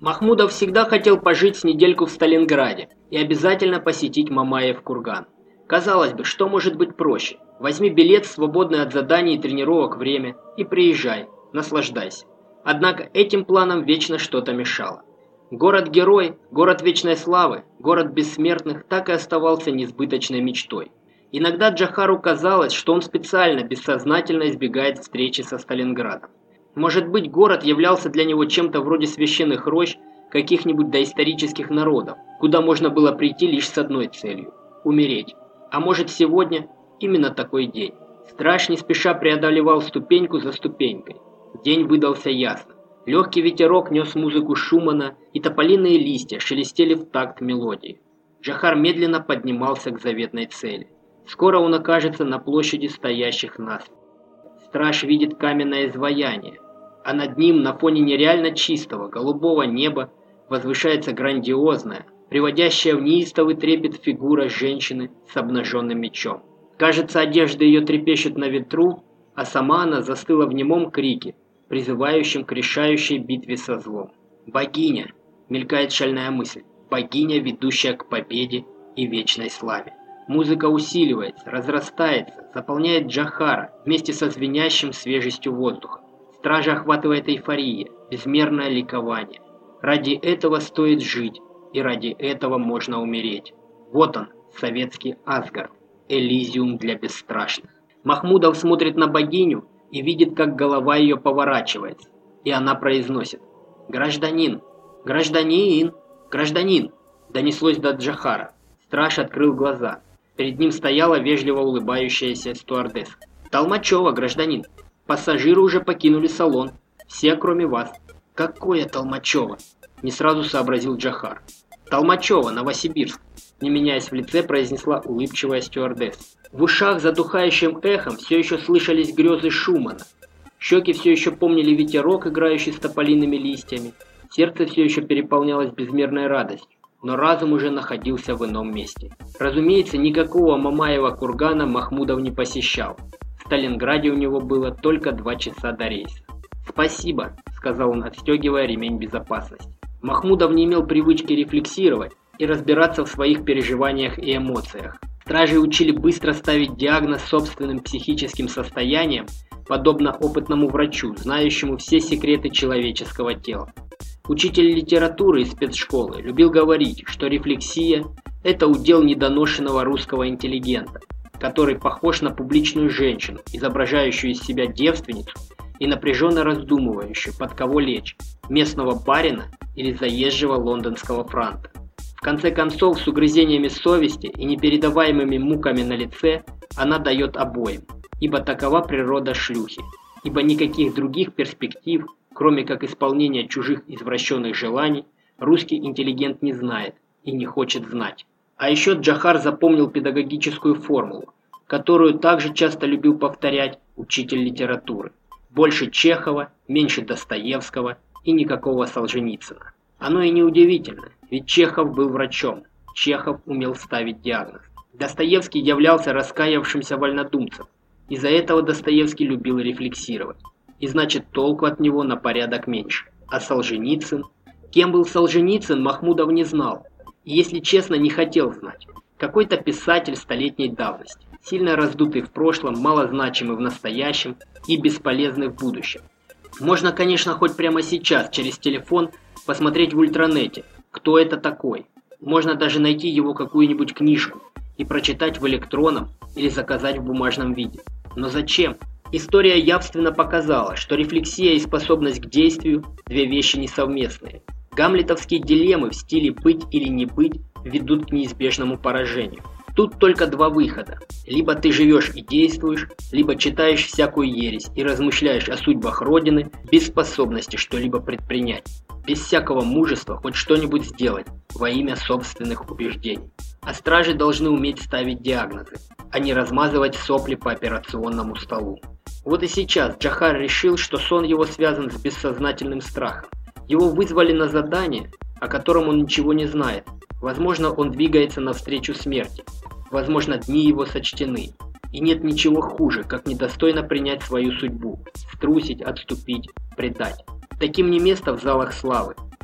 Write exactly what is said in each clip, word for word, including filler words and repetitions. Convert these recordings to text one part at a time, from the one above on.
Махмудов всегда хотел пожить с недельку в Сталинграде и обязательно посетить Мамаев курган. Казалось бы, что может быть проще? Возьми билет в свободное от заданий и тренировок время и приезжай, наслаждайся. Однако этим планам вечно что-то мешало. Город-герой, город вечной славы, город бессмертных так и оставался несбыточной мечтой. Иногда Джохару казалось, что он специально, бессознательно избегает встречи со Сталинградом. Может быть, город являлся для него чем-то вроде священных рощ каких-нибудь доисторических народов, куда можно было прийти лишь с одной целью – умереть. А может, сегодня именно такой день. Страж не спеша преодолевал ступеньку за ступенькой. День выдался ясно. Легкий ветерок нес музыку Шумана, и тополиные листья шелестели в такт мелодии. Джохар медленно поднимался к заветной цели. Скоро он окажется на площади стоящих насмерть. Страж видит каменное изваяние, а над ним на фоне нереально чистого голубого неба возвышается грандиозная, приводящая в неистовый трепет фигура женщины с обнаженным мечом. Кажется, одежда ее трепещет на ветру, а сама она застыла в немом крике, призывающем к решающей битве со злом. «Богиня!» — мелькает шальная мысль. «Богиня, ведущая к победе и вечной славе». Музыка усиливается, разрастается, заполняет Джохара вместе со звенящим свежестью воздуха. Стража охватывает эйфория, безмерное ликование. Ради этого стоит жить, и ради этого можно умереть. Вот он, советский Асгард, Элизиум для бесстрашных. Махмудов смотрит на богиню и видит, как голова ее поворачивается, и она произносит: «Гражданин! Гражданин! Гражданин!» Донеслось до Джохара. Страж открыл глаза. Перед ним стояла вежливо улыбающаяся стюардесса. «Толмачева, гражданин! Пассажиры уже покинули салон. Все, кроме вас». «Какое Толмачева?» — не сразу сообразил Джохар. «Толмачева, Новосибирск», — не меняясь в лице, произнесла улыбчивая стюардесса. В ушах задухающим эхом все еще слышались грезы Шумана. Щеки все еще помнили ветерок, играющий с тополиными листьями. Сердце все еще переполнялось безмерной радостью, но разум уже находился в ином месте. Разумеется, никакого Мамаева кургана Махмудов не посещал. В Сталинграде у него было только два часа до рейса. «Спасибо», — сказал он, отстегивая ремень безопасности. Махмудов не имел привычки рефлексировать и разбираться в своих переживаниях и эмоциях. Стражи учили быстро ставить диагноз собственным психическим состоянием, подобно опытному врачу, знающему все секреты человеческого тела. Учитель литературы из спецшколы любил говорить, что рефлексия – это удел недоношенного русского интеллигента, который похож на публичную женщину, изображающую из себя девственницу и напряженно раздумывающую, под кого лечь – местного барина или заезжего лондонского франта. В конце концов, с угрызениями совести и непередаваемыми муками на лице она дает обоим, ибо такова природа шлюхи, ибо никаких других перспектив, кроме как исполнения чужих извращенных желаний, русский интеллигент не знает и не хочет знать. А еще Джохар запомнил педагогическую формулу, которую также часто любил повторять учитель литературы. Больше Чехова, меньше Достоевского и никакого Солженицына. Оно и неудивительно, ведь Чехов был врачом, Чехов умел ставить диагноз. Достоевский являлся раскаявшимся вольнодумцем, из-за этого Достоевский любил рефлексировать. И значит, толку от него на порядок меньше. А Солженицын? Кем был Солженицын, Махмудов не знал. И, если честно, не хотел знать. Какой-то писатель столетней давности, сильно раздутый в прошлом, малозначимый в настоящем и бесполезный в будущем. Можно, конечно, хоть прямо сейчас через телефон посмотреть в ультранете, кто это такой. Можно даже найти его какую-нибудь книжку и прочитать в электронном или заказать в бумажном виде. Но зачем? История явственно показала, что рефлексия и способность к действию – две вещи несовместные. Гамлетовские дилеммы в стиле «быть или не быть» ведут к неизбежному поражению. Тут только два выхода. Либо ты живешь и действуешь, либо читаешь всякую ересь и размышляешь о судьбах Родины без способности что-либо предпринять, без всякого мужества хоть что-нибудь сделать во имя собственных убеждений. А стражи должны уметь ставить диагнозы, а не размазывать сопли по операционному столу. Вот и сейчас Джохар решил, что сон его связан с бессознательным страхом. Его вызвали на задание, о котором он ничего не знает. Возможно, он двигается навстречу смерти. Возможно, дни его сочтены. И нет ничего хуже, как недостойно принять свою судьбу, струсить, отступить, предать. Таким не место в залах славы.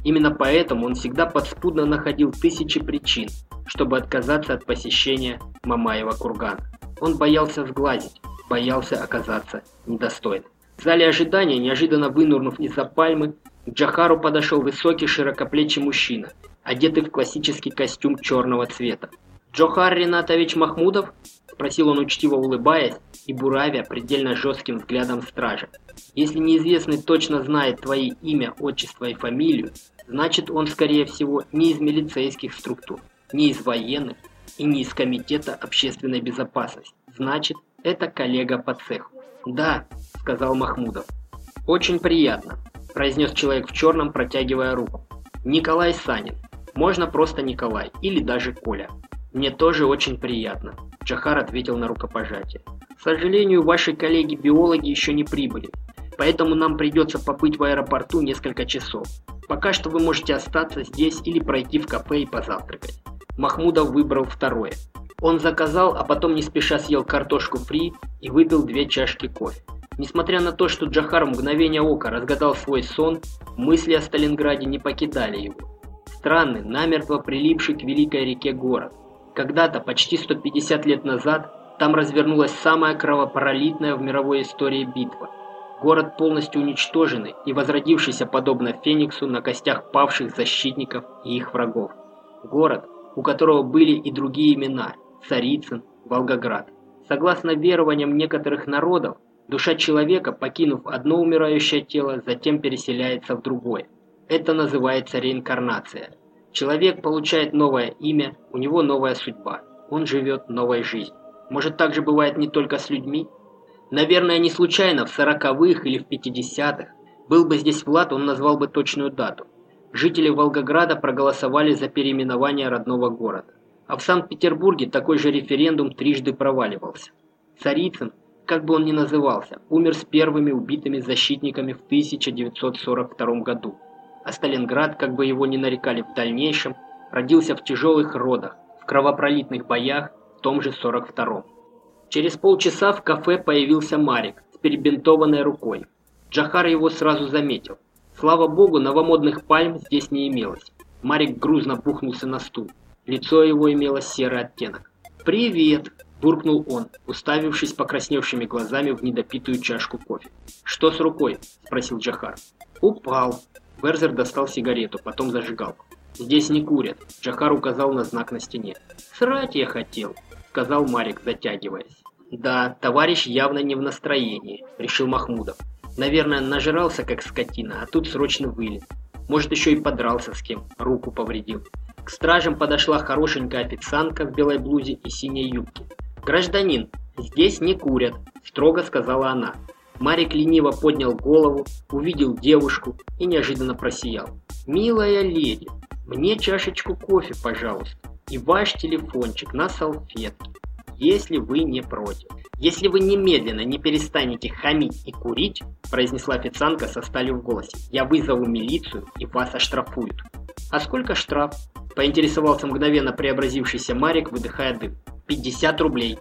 Именно поэтому он всегда подспудно находил тысячи причин, чтобы отказаться от посещения Мамаева кургана. Он боялся сглазить, боялся оказаться недостойным. В зале ожидания, неожиданно вынурнув из-за пальмы, к Джохару подошел высокий широкоплечий мужчина, одетый в классический костюм черного цвета. «Джохар Ринатович Махмудов?» – спросил он, учтиво улыбаясь и буравя предельно жестким взглядом стража. «Если неизвестный точно знает твои имя, отчество и фамилию, значит, он, скорее всего, не из милицейских структур, не из военных и не из Комитета общественной безопасности. Значит, это коллега по цеху». «Да», – сказал Махмудов. «Очень приятно», – произнес человек в черном, протягивая руку. «Николай Санин. Можно просто Николай или даже Коля». «Мне тоже очень приятно», – Джохар ответил на рукопожатие. «К сожалению, ваши коллеги-биологи еще не прибыли, поэтому нам придется побыть в аэропорту несколько часов. Пока что вы можете остаться здесь или пройти в кафе и позавтракать». Махмудов выбрал второе. Он заказал, а потом не спеша съел картошку фри и выпил две чашки кофе. Несмотря на то, что Джохар в мгновение ока разгадал свой сон, мысли о Сталинграде не покидали его. Странный, намертво прилипший к великой реке город. Когда-то, почти сто пятьдесят лет назад, там развернулась самая кровопролитная в мировой истории битва. Город полностью уничтоженный и возродившийся подобно Фениксу на костях павших защитников и их врагов. Город, у которого были и другие имена – Царицын, Волгоград. Согласно верованиям некоторых народов, душа человека, покинув одно умирающее тело, затем переселяется в другое. Это называется реинкарнация. Человек получает новое имя, у него новая судьба. Он живет новой жизнью. Может, так же бывает не только с людьми? Наверное, не случайно в сороковых или в пятидесятых. Был бы здесь Влад, он назвал бы точную дату. Жители Волгограда проголосовали за переименование родного города. А в Санкт-Петербурге такой же референдум трижды проваливался. Царицын, как бы он ни назывался, умер с первыми убитыми защитниками в тысяча девятьсот сорок втором году. А Сталинград, как бы его ни нарекали в дальнейшем, родился в тяжелых родах, в кровопролитных боях в том же сорок втором. Через полчаса в кафе появился Марик с перебинтованной рукой. Джохар его сразу заметил. Слава богу, новомодных пальм здесь не имелось. Марик грузно бухнулся на стул. Лицо его имело серый оттенок. «Привет!» – буркнул он, уставившись покрасневшими глазами в недопитую чашку кофе. «Что с рукой?» – спросил Джохар. «Упал». Верзер достал сигарету, потом зажигалку. «Здесь не курят», – Джохар указал на знак на стене. «Срать я хотел», – сказал Марик, затягиваясь. «Да, товарищ явно не в настроении», – решил Махмудов. «Наверное, нажрался как скотина, а тут срочно вылез. Может, еще и подрался с кем, руку повредил». К стражам подошла хорошенькая официантка в белой блузе и синей юбке. «Гражданин, здесь не курят», – строго сказала она. Марик лениво поднял голову, увидел девушку и неожиданно просиял. «Милая леди, мне чашечку кофе, пожалуйста, и ваш телефончик на салфетке, если вы не против. Если вы немедленно не перестанете хамить и курить», – произнесла официантка со сталью в голосе, – «я вызову милицию и вас оштрафуют». «А сколько штраф?» – поинтересовался мгновенно преобразившийся Марик, выдыхая дым. «пятьдесят рублей».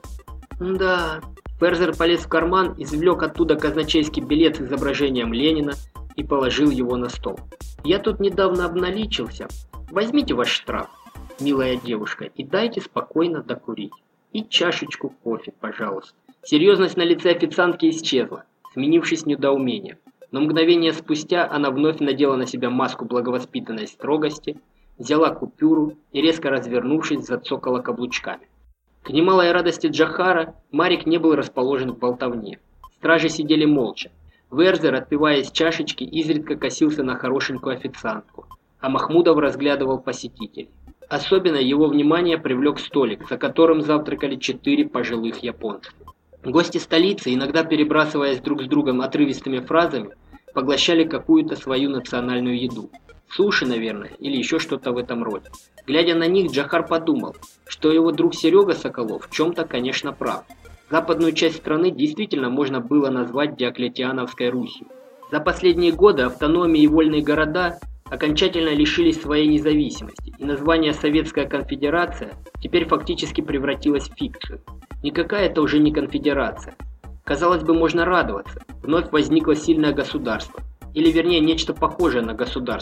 «Да». Ферзер полез в карман, извлек оттуда казначейский билет с изображением Ленина и положил его на стол. «Я тут недавно обналичился. Возьмите ваш штраф, милая девушка, и дайте спокойно докурить. И чашечку кофе, пожалуйста». Серьезность на лице официантки исчезла, сменившись недоумением. Но мгновение спустя она вновь надела на себя маску благовоспитанной строгости, взяла купюру и, резко развернувшись, зацокала каблучками. К немалой радости Джохара, Марик не был расположен к болтовне. Стражи сидели молча. Верзер, отпивая из чашечки, изредка косился на хорошенькую официантку, а Махмудов разглядывал посетителей. Особенно его внимание привлек столик, за которым завтракали четыре пожилых японцев. Гости столицы, иногда перебрасываясь друг с другом отрывистыми фразами, поглощали какую-то свою национальную еду. Суши, наверное, или еще что-то в этом роде. Глядя на них, Джохар подумал, что его друг Серега Соколов в чем-то, конечно, прав. Западную часть страны действительно можно было назвать Диоклетиановской Русью. За последние годы автономии и вольные города окончательно лишились своей независимости, и название Советская Конфедерация теперь фактически превратилось в фикцию. Никакая это уже не конфедерация. Казалось бы, можно радоваться. Вновь возникло сильное государство. Или вернее, нечто похожее на государство.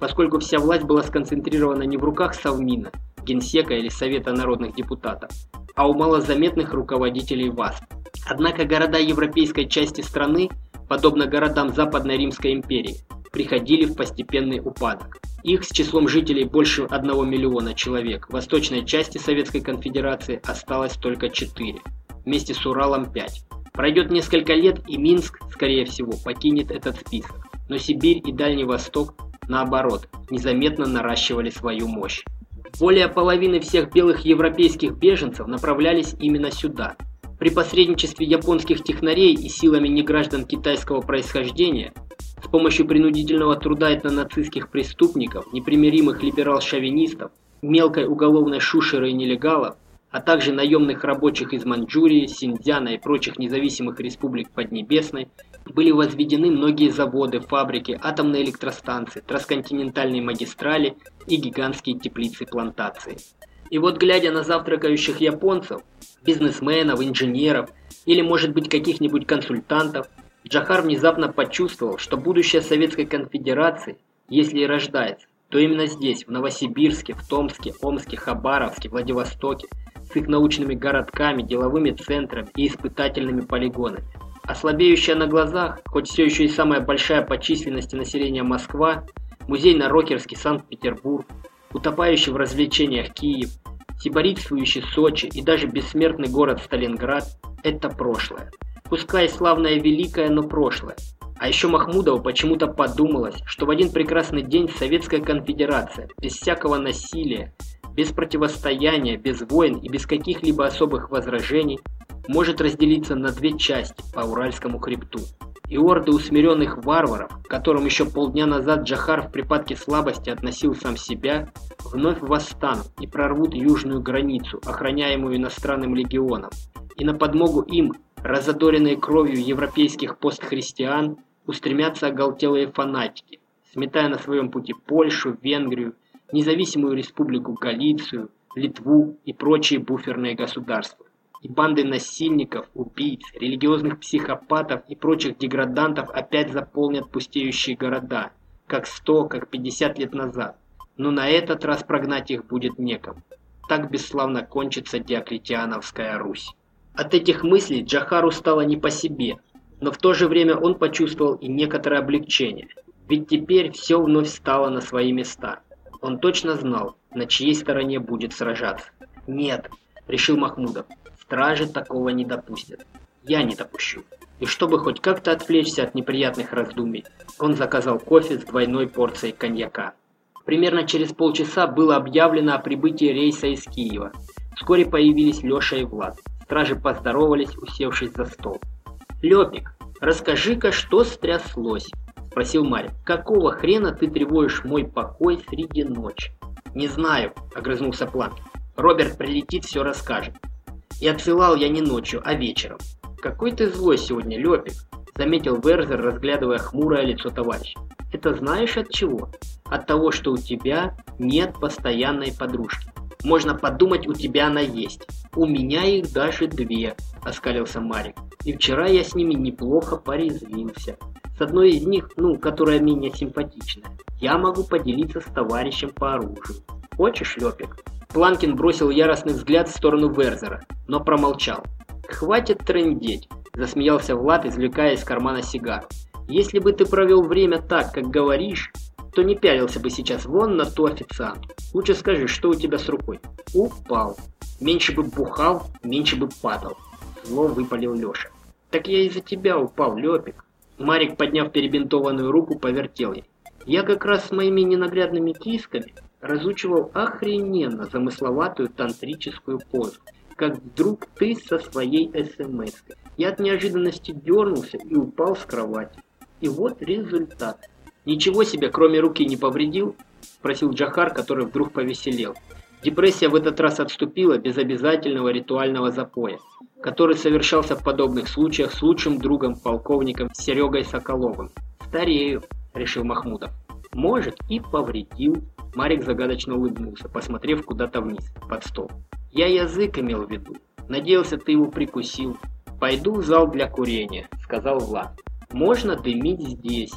поскольку вся власть была сконцентрирована не в руках Совмина, Генсека или Совета народных депутатов, а у малозаметных руководителей ВАСП. Однако города европейской части страны, подобно городам Западной Римской империи, приходили в постепенный упадок. Их с числом жителей больше одного миллиона человек в восточной части Советской Конфедерации осталось только четыре, вместе с Уралом пять. Пройдет несколько лет, и Минск, скорее всего, покинет этот список. Но Сибирь и Дальний Восток, наоборот, незаметно наращивали свою мощь. Более половины всех белых европейских беженцев направлялись именно сюда. При посредничестве японских технарей и силами неграждан китайского происхождения, с помощью принудительного труда этнонацистских преступников, непримиримых либерал-шовинистов, мелкой уголовной шушеры и нелегалов, а также наемных рабочих из Маньчжурии, Синьцзяна и прочих независимых республик Поднебесной, были возведены многие заводы, фабрики, атомные электростанции, трансконтинентальные магистрали и гигантские теплицы-плантации. И вот, глядя на завтракающих японцев, бизнесменов, инженеров или, может быть, каких-нибудь консультантов, Джохар внезапно почувствовал, что будущее Советской Конфедерации, если и рождается, то именно здесь, в Новосибирске, в Томске, Омске, Хабаровске, Владивостоке, с их научными городками, деловыми центрами и испытательными полигонами. А слабеющая на глазах, хоть все еще и самая большая по численности населения Москва, музейно-рокерский Санкт-Петербург, утопающий в развлечениях Киев, сибаритствующий Сочи и даже бессмертный город Сталинград – это прошлое. Пускай славное и великое, но прошлое. А еще Махмудову почему-то подумалось, что в один прекрасный день Советская Конфедерация, без всякого насилия, без противостояния, без войн и без каких-либо особых возражений, может разделиться на две части по Уральскому хребту. И орды усмиренных варваров, к которым еще полдня назад Джохар в припадке слабости относил сам себя, вновь восстанут и прорвут южную границу, охраняемую иностранным легионом. И на подмогу им, разодоренные кровью европейских постхристиан, устремятся оголтелые фанатики, сметая на своем пути Польшу, Венгрию, независимую республику Галицию, Литву и прочие буферные государства. И банды насильников, убийц, религиозных психопатов и прочих деградантов опять заполнят пустеющие города, как сто, как пятьдесят лет назад. Но на этот раз прогнать их будет некому. Так бесславно кончится Диоклетиановская Русь. От этих мыслей Джохару стало не по себе, но в то же время он почувствовал и некоторое облегчение, ведь теперь все вновь стало на свои места. Он точно знал, на чьей стороне будет сражаться. «Нет», — решил Махмудов, — «стражи такого не допустят. Я не допущу». И чтобы хоть как-то отвлечься от неприятных раздумий, он заказал кофе с двойной порцией коньяка. Примерно через полчаса было объявлено о прибытии рейса из Киева. Вскоре появились Леша и Влад. Стражи поздоровались, усевшись за стол. «Лёпик, расскажи-ка, что стряслось?» – спросил Марик. «Какого хрена ты тревожишь мой покой среди ночи?» «Не знаю», – огрызнулся Планкин. «Роберт прилетит, все расскажет. И отсылал я не ночью, а вечером». «Какой ты злой сегодня, Лёпик», – заметил Верзер, разглядывая хмурое лицо товарища. «Это знаешь от чего? От того, что у тебя нет постоянной подружки. Можно подумать, у тебя она есть. У меня их даже две», – оскалился Марик. «И вчера я с ними неплохо порезвился. С одной из них, ну, которая менее симпатичная, я могу поделиться с товарищем по оружию. Хочешь, Лёпик?» Планкин бросил яростный взгляд в сторону Верзера, но промолчал. «Хватит трындеть», – засмеялся Влад, извлекая из кармана сигару. «Если бы ты провел время так, как говоришь, то не пялился бы сейчас вон на ту официантку. Лучше скажи, что у тебя с рукой?» «Упал. Меньше бы бухал, меньше бы падал», – зло выпалил Леша. «Так я из-за тебя упал, Лёпик». Марик, подняв перебинтованную руку, повертел ей. «Я как раз с моими ненаглядными кисками разучивал охрененно замысловатую тантрическую позу, как вдруг ты со своей эс-эм-эской. Я от неожиданности дернулся и упал с кровати. И вот результат». «Ничего себе, кроме руки, не повредил?» – спросил Джохар, который вдруг повеселел. Депрессия в этот раз отступила без обязательного ритуального запоя, который совершался в подобных случаях с лучшим другом полковником Серегой Соколовым. «Старею», – решил Махмудов. «Может, и повредил». Марик загадочно улыбнулся, посмотрев куда-то вниз, под стол. «Я язык имел в виду. Надеялся, ты его прикусил». «Пойду в зал для курения», – сказал Влад. «Можно дымить здесь».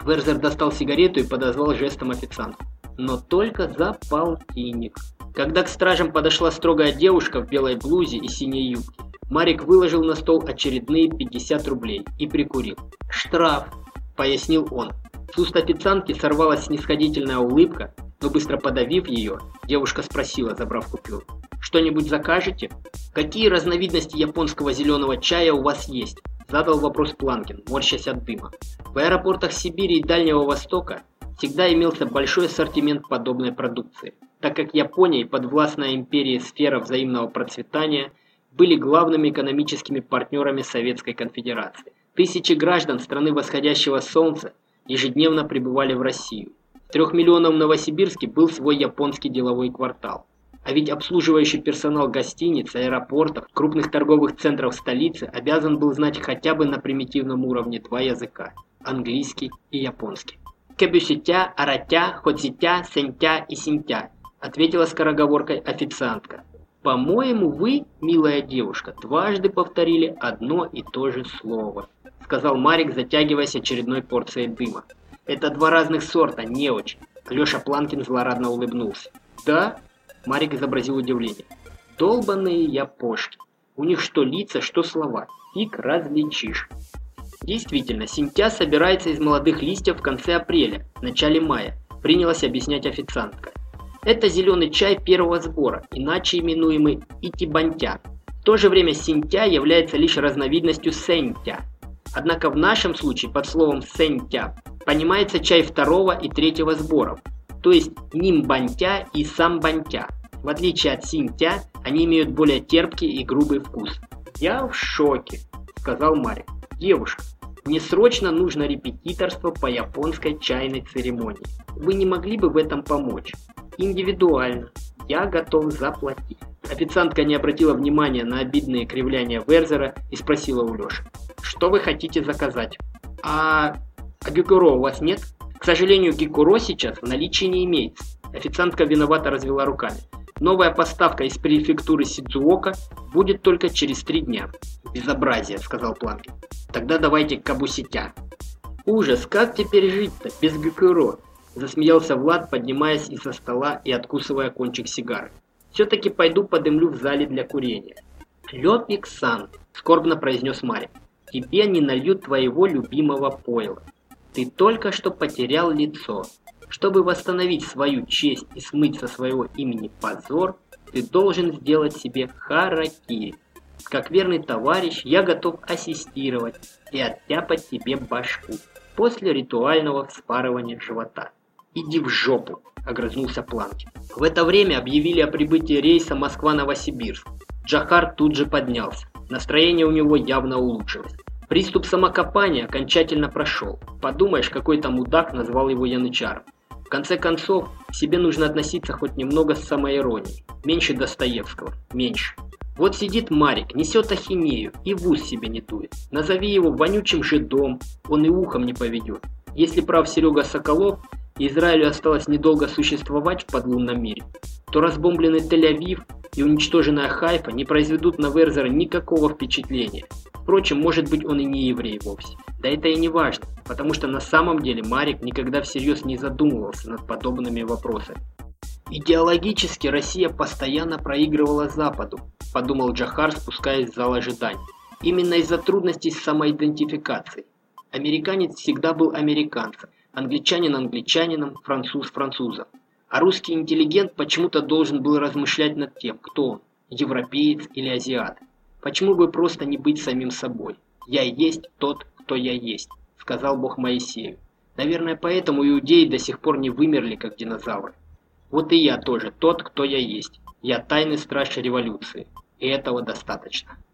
Верзер достал сигарету и подозвал жестом официантку. Но только за полтинник. Когда к стражам подошла строгая девушка в белой блузе и синей юбке, Марик выложил на стол очередные пятьдесят рублей и прикурил. «Штраф», — пояснил он. С уст официантки сорвалась снисходительная улыбка, но быстро подавив ее, девушка спросила, забрав купюру: «Что-нибудь закажете?» «Какие разновидности японского зеленого чая у вас есть?» — задал вопрос Планкин, морщась от дыма. В аэропортах Сибири и Дальнего Востока всегда имелся большой ассортимент подобной продукции, так как Япония и подвластная империи сфера взаимного процветания были главными экономическими партнерами Советской Конфедерации. Тысячи граждан страны восходящего солнца ежедневно прибывали в Россию. В трех миллионах в Новосибирске был свой японский деловой квартал. А ведь обслуживающий персонал гостиниц, аэропортов, крупных торговых центров столицы обязан был знать хотя бы на примитивном уровне два языка – английский и японский. «Кэбюситя, аратя, ходзитя, сентя и синтя», – ответила скороговоркой официантка. «По-моему, вы, милая девушка, дважды повторили одно и то же слово», – сказал Марик, затягиваясь очередной порцией дыма. «Это два разных сорта, не очень». Леша Планкин злорадно улыбнулся. «Да?» – Марик изобразил удивление. «Долбаные япошки. У них что лица, что слова. Фиг различишь». Действительно, синтя собирается из молодых листьев в конце апреля, в начале мая, принялась объяснять официантка. Это зеленый чай первого сбора, иначе именуемый итибантя. В то же время синтя является лишь разновидностью сентя. Однако в нашем случае под словом сентя понимается чай второго и третьего сборов, то есть нимбантя и самбантя. В отличие от синтя, они имеют более терпкий и грубый вкус. «Я в шоке», — сказал Марик. «Девушка, мне срочно нужно репетиторство по японской чайной церемонии. Вы не могли бы в этом помочь? Индивидуально. Я готов заплатить». Официантка не обратила внимания на обидные кривляния Верзера и спросила у Леши: «Что вы хотите заказать?» «А... а гюкуро у вас нет?» «К сожалению, гюкуро сейчас в наличии не имеется». Официантка виновато развела руками. «Новая поставка из префектуры Сидзуока будет только через три дня». «Безобразие», — сказал Планкин. «Тогда давайте кабуситя». «Ужас, как теперь жить-то без гюкуро?» — засмеялся Влад, поднимаясь из-за стола и откусывая кончик сигары. «Все-таки пойду подымлю в зале для курения». «Лёпик-сан», — скорбно произнес Марик, — «тебе не нальют твоего любимого пойла. Ты только что потерял лицо. Чтобы восстановить свою честь и смыть со своего имени позор, ты должен сделать себе харакири. Как верный товарищ, я готов ассистировать и оттяпать тебе башку после ритуального вспарывания живота». «Иди в жопу», — огрызнулся Планкин. В это время объявили о прибытии рейса Москва-Новосибирск. Джохар тут же поднялся. Настроение у него явно улучшилось. Приступ самокопания окончательно прошел. Подумаешь, какой-то мудак назвал его янычаром. В конце концов, к себе нужно относиться хоть немного с самоиронией. Меньше Достоевского. Меньше. Вот сидит Марик, несет ахинею и в ус себе не дует. Назови его вонючим жидом, он и ухом не поведет. Если прав Серега Соколов, и Израилю осталось недолго существовать в подлунном мире, то разбомбленный Тель-Авив и уничтоженная Хайфа не произведут на Верзера никакого впечатления. Впрочем, может быть, он и не еврей вовсе. Да это и не важно, потому что на самом деле Марик никогда всерьез не задумывался над подобными вопросами. «Идеологически Россия постоянно проигрывала Западу», – подумал Джохар, спускаясь в зал ожидания. «Именно из-за трудностей с самоидентификацией. Американец всегда был американцем, англичанин англичанином, француз французом. А русский интеллигент почему-то должен был размышлять над тем, кто он, европеец или азиат. Почему бы просто не быть самим собой? Я есть тот, кто я есть», – сказал Бог Моисею. Наверное, поэтому иудеи до сих пор не вымерли, как динозавры. Вот и я тоже тот, кто я есть. Я тайный страж революции. И этого достаточно.